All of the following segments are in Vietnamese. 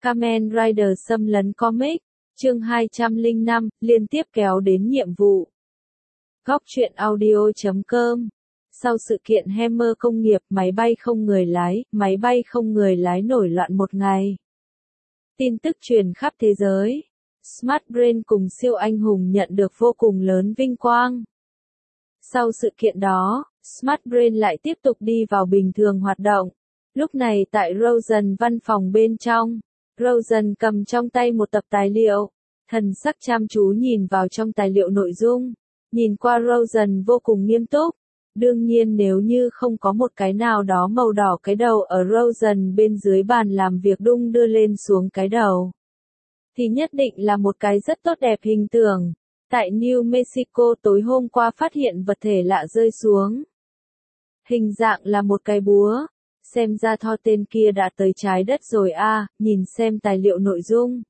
Kamen Rider xâm lấn comic, chương 205, liên tiếp kéo đến nhiệm vụ. Góc truyện audio.com. Sau sự kiện Hammer công nghiệp máy bay không người lái nổi loạn một ngày. Tin tức truyền khắp thế giới. Smart Brain cùng siêu anh hùng nhận được vô cùng lớn vinh quang. Sau sự kiện đó, Smart Brain lại tiếp tục đi vào bình thường hoạt động. Lúc này tại Rosen văn phòng bên trong, Rosen cầm trong tay một tập tài liệu, thần sắc chăm chú nhìn vào trong tài liệu nội dung. Nhìn qua Rosen vô cùng nghiêm túc. Đương nhiên nếu như không có một cái nào đó màu đỏ cái đầu ở Rosen bên dưới bàn làm việc đung đưa lên xuống cái đầu, thì nhất định là một cái rất tốt đẹp hình tượng. Tại New Mexico tối hôm qua phát hiện vật thể lạ rơi xuống. Hình dạng là một cái búa. Xem ra Thor tên kia đã tới trái đất rồi à, nhìn xem tài liệu nội dung.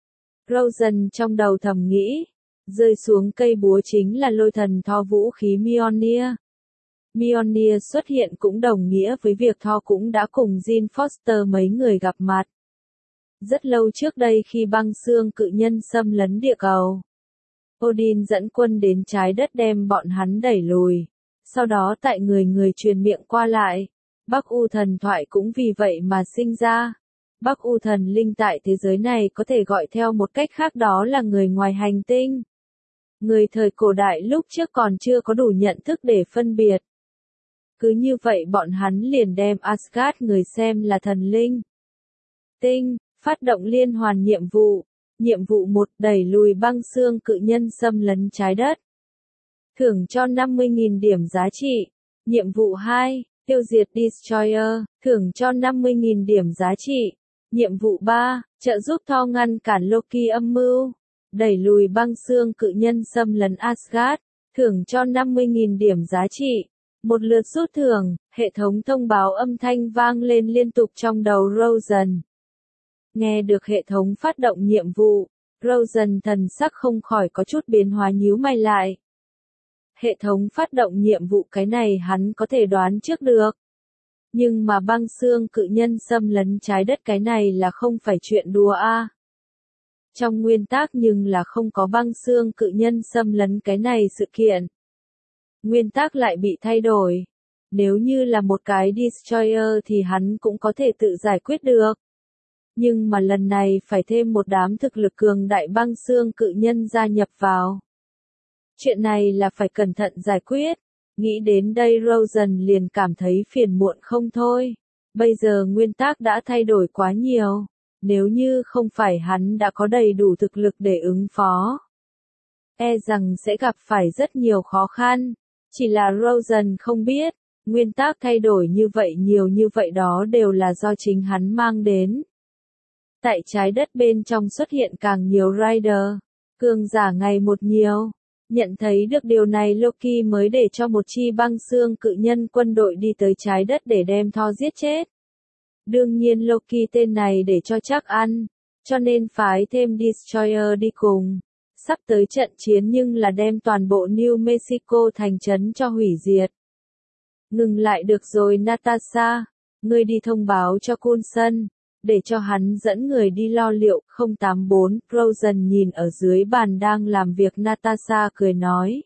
Rosen trong đầu thầm nghĩ. Rơi xuống cây búa chính là lôi thần Thor vũ khí Mjolnir. Mjolnir xuất hiện cũng đồng nghĩa với việc Thor cũng đã cùng Jane Foster mấy người gặp mặt. Rất lâu trước đây khi băng xương cự nhân xâm lấn địa cầu, Odin dẫn quân đến trái đất đem bọn hắn đẩy lùi. Sau đó tại người truyền miệng qua lại, Bắc U thần thoại cũng vì vậy mà sinh ra. Bắc U thần linh tại thế giới này có thể gọi theo một cách khác đó là người ngoài hành tinh. Người thời cổ đại lúc trước còn chưa có đủ nhận thức để phân biệt. Cứ như vậy bọn hắn liền đem Asgard người xem là thần linh. Tinh, phát động liên hoàn nhiệm vụ. Nhiệm vụ 1 đẩy lùi băng xương cự nhân xâm lấn trái đất. Thưởng cho 50.000 điểm giá trị. Nhiệm vụ 2, tiêu diệt Destroyer, thưởng cho 50.000 điểm giá trị. Nhiệm vụ 3, trợ giúp Thor ngăn cản Loki âm mưu. Đẩy lùi băng xương cự nhân xâm lấn Asgard, thưởng cho 50.000 điểm giá trị. Một lượt rút thưởng, hệ thống thông báo âm thanh vang lên liên tục trong đầu Rosen. Nghe được hệ thống phát động nhiệm vụ, Rosen thần sắc không khỏi có chút biến hóa nhíu mày lại. Hệ thống phát động nhiệm vụ cái này hắn có thể đoán trước được. Nhưng mà băng xương cự nhân xâm lấn trái đất cái này là không phải chuyện đùa a. Trong nguyên tắc nhưng là không có băng xương cự nhân xâm lấn cái này sự kiện. Nguyên tắc lại bị thay đổi. Nếu như là một cái Destroyer thì hắn cũng có thể tự giải quyết được. Nhưng mà lần này phải thêm một đám thực lực cường đại băng xương cự nhân gia nhập vào. Chuyện này là phải cẩn thận giải quyết. Nghĩ đến đây Rosen liền cảm thấy phiền muộn không thôi. Bây giờ nguyên tắc đã thay đổi quá nhiều. Nếu như không phải hắn đã có đầy đủ thực lực để ứng phó, e rằng sẽ gặp phải rất nhiều khó khăn. Chỉ là Rosen không biết, nguyên tắc thay đổi nhiều như vậy đó đều là do chính hắn mang đến. Tại trái đất bên trong xuất hiện càng nhiều Rider, cường giả ngày một nhiều. Nhận thấy được điều này Loki mới để cho một chi băng xương cự nhân quân đội đi tới trái đất để đem Thor giết chết. Đương nhiên Loki tên này để cho chắc ăn, cho nên phái thêm Destroyer đi cùng. Sắp tới trận chiến nhưng là đem toàn bộ New Mexico thành trấn cho hủy diệt. Ngừng lại được rồi Natasha, ngươi đi thông báo cho Coulson, để cho hắn dẫn người đi lo liệu. 084, Rosen nhìn ở dưới bàn đang làm việc Natasha cười nói.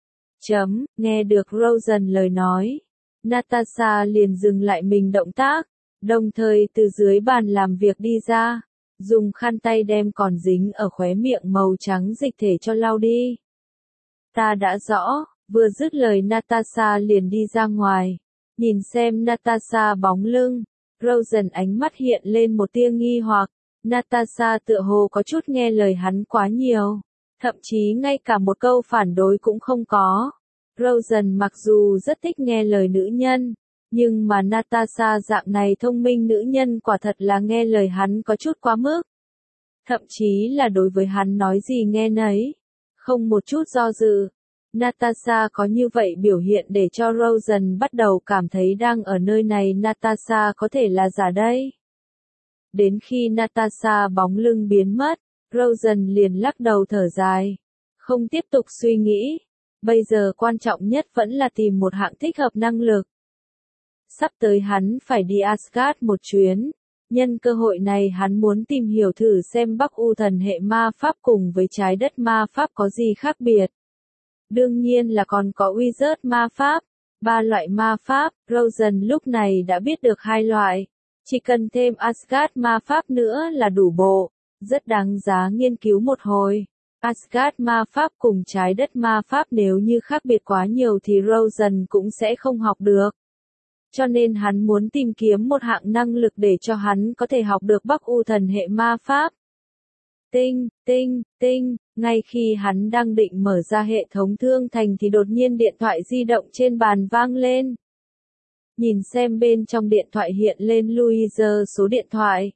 Nghe được Rosen lời nói, Natasha liền dừng lại mình động tác, đồng thời từ dưới bàn làm việc đi ra, dùng khăn tay đem còn dính ở khóe miệng màu trắng dịch thể cho lau đi. Ta đã rõ, vừa dứt lời Natasha liền đi ra ngoài, nhìn xem Natasha bóng lưng. Rosen ánh mắt hiện lên một tia nghi hoặc, Natasha tựa hồ có chút nghe lời hắn quá nhiều, thậm chí ngay cả một câu phản đối cũng không có. Rosen mặc dù rất thích nghe lời nữ nhân, nhưng mà Natasha dạng này thông minh nữ nhân quả thật là nghe lời hắn có chút quá mức. Thậm chí là đối với hắn nói gì nghe nấy, không một chút do dự. Natasha có như vậy biểu hiện để cho Rosen bắt đầu cảm thấy đang ở nơi này Natasha có thể là giả đây. Đến khi Natasha bóng lưng biến mất, Rosen liền lắc đầu thở dài, không tiếp tục suy nghĩ. Bây giờ quan trọng nhất vẫn là tìm một hạng thích hợp năng lực. Sắp tới hắn phải đi Asgard một chuyến, Nhân cơ hội này hắn muốn tìm hiểu thử xem Bắc U thần hệ ma pháp cùng với trái đất ma pháp có gì khác biệt. Đương nhiên là còn có Wizard ma pháp. 3 loại ma pháp, Rosen lúc này đã biết được 2 loại. Chỉ cần thêm Asgard ma pháp nữa là đủ bộ. Rất đáng giá nghiên cứu một hồi. Asgard ma pháp cùng trái đất ma pháp nếu như khác biệt quá nhiều thì Rosen cũng sẽ không học được. Cho nên hắn muốn tìm kiếm một hạng năng lực để cho hắn có thể học được Bắc U thần hệ ma pháp. Tinh, tinh, tinh, ngay khi hắn đang định mở ra hệ thống thương thành thì đột nhiên điện thoại di động trên bàn vang lên. Nhìn xem bên trong điện thoại hiện lên Louise số điện thoại.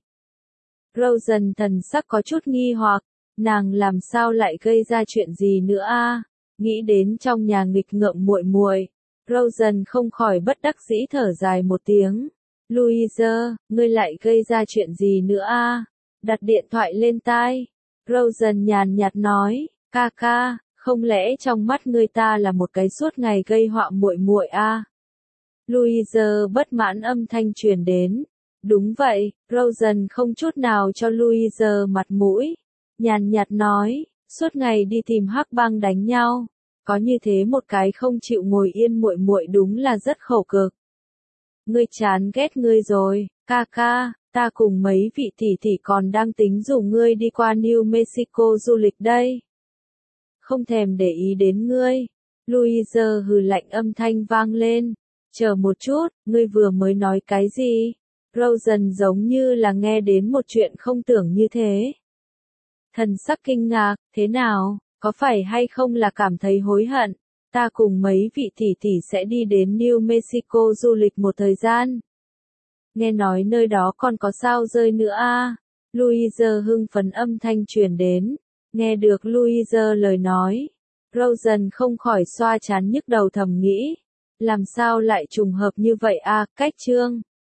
Rosen thần sắc có chút nghi hoặc, nàng làm sao lại gây ra chuyện gì nữa a? Nghĩ đến trong nhà nghịch ngợm muội muội, Rosen không khỏi bất đắc dĩ thở dài một tiếng. Louise, ngươi lại gây ra chuyện gì nữa a? Đặt điện thoại lên tai. Rosen nhàn nhạt nói, ca ca, không lẽ trong mắt ngươi ta là một cái suốt ngày gây họa muội muội a? Louise bất mãn âm thanh truyền đến. Đúng vậy, Rosen không chút nào cho Louise mặt mũi. Nhàn nhạt nói, suốt ngày đi tìm hắc bang đánh nhau. Có như thế một cái không chịu ngồi yên muội muội đúng là rất khổ cực. Ngươi chán ghét ngươi rồi, ca ca, ta cùng mấy vị tỷ tỷ còn đang tính rủ ngươi đi qua New Mexico du lịch đây. Không thèm để ý đến ngươi. Louise hừ lạnh âm thanh vang lên. Chờ một chút, ngươi vừa mới nói cái gì? Rosen giống như là nghe đến một chuyện không tưởng như thế. Thần sắc kinh ngạc, thế nào, có phải hay không là cảm thấy hối hận? Ta cùng mấy vị tỷ tỷ sẽ đi đến New Mexico du lịch một thời gian. Nghe nói nơi đó còn có sao rơi nữa a. Louise hưng phấn âm thanh truyền đến. Nghe được Louise lời nói, Rosen không khỏi xoa trán nhức đầu thầm nghĩ. Làm sao lại trùng hợp như vậy a? Cách chương